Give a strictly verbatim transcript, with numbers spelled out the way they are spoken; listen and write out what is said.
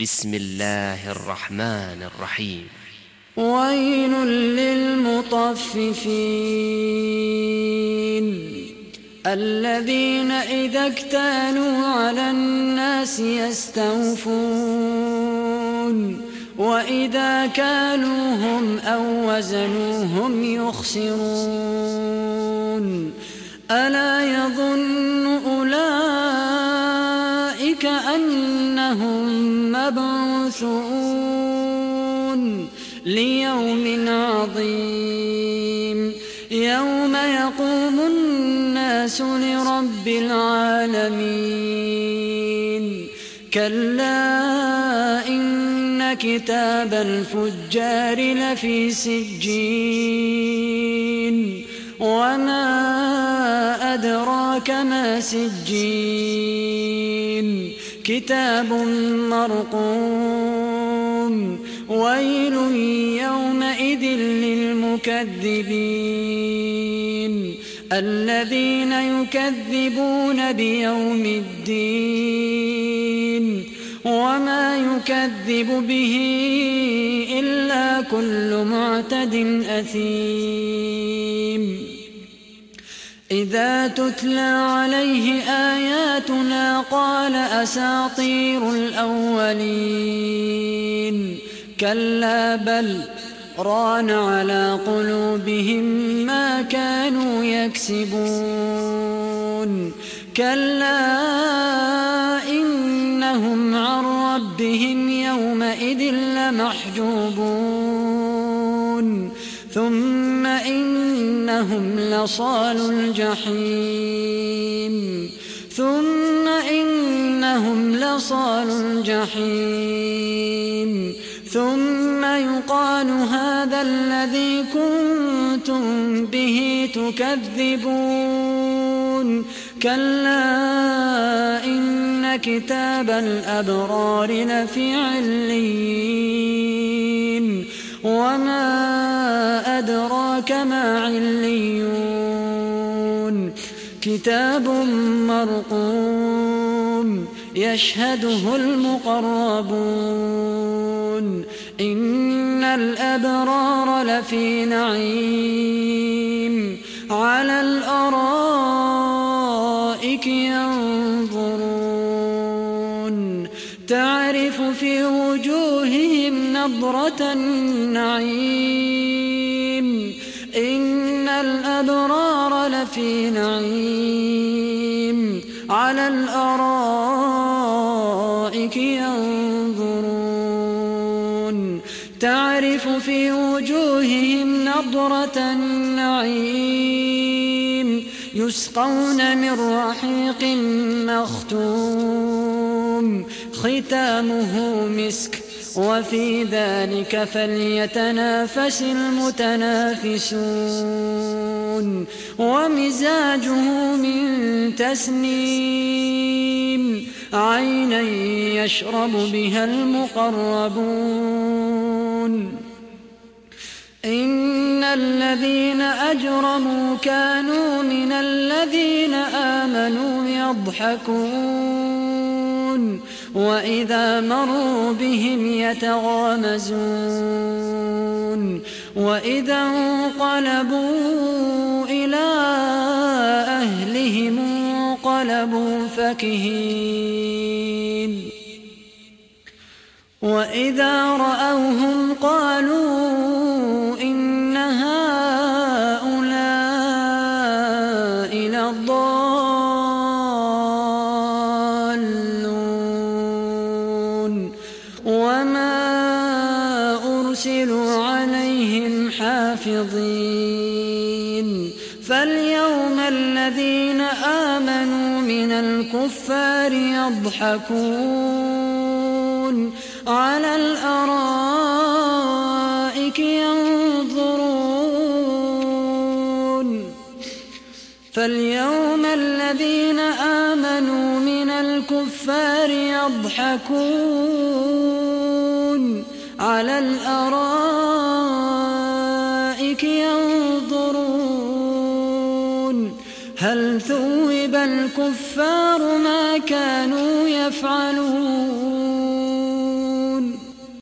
بسم الله الرحمن الرحيم. ويل للمطففين الذين إذا اكتالوا على الناس يستوفون وإذا كالوهم أو وزنوهم يخسرون ألا يظن أولئك أنهم مبعوثون ليوم عظيم يوم يقوم الناس لرب العالمين. كلا إن كتاب الفجار لفي سجين وما أدراك ما سجين كتاب مرقوم. ويل يومئذ للمكذبين الذين يكذبون بيوم الدين وما يكذب به إلا كل معتد أثيم. إذا تتلى عليه آياتنا قال أساطير الأولين كلا بل ران على قلوبهم ما كانوا يكسبون. كلا إنهم عن ربهم يومئذ لمحجوبون ثم إنهم لصالو الجحيم ثم إنهم لصالو الجحيم ثم يقال هذا الذي كنتم به تكذبون. كلا إن كتاب الأبرار لفي عليين وما أدراك ما عليون كتاب مرقوم يشهده المقربون. إن الأبرار لفي نعيم على الأرائك ينظرون تعرف في وجوههم نضرة النعيم. إن الأبرار لفي نعيم على الأرائك ينظرون تعرف في وجوههم نضرة النعيم يسقون من رحيق مختوم ختامه مسك وفي ذلك فليتنافس المتنافسون. ومزاجه من تسنيم عينا يشرب بها المقربون. إن الذين أجرموا كانوا من الذين آمنوا يضحكون وإذا مروا بهم يتغامزون وإذا انقلبوا إلى أهلهم انقلبوا فكهين وإذا رأوهم قالوا إن هؤلاء لضالون وما أرسلوا عليهم حافظين. فاليوم الذين آمنوا من الكفار يضحكون على الأرائك ينظرون. فاليوم الذين آمنوا من الكفار يضحكون على الأرائك ينظرون هل ثوب الكفار ما كانوا يفعلون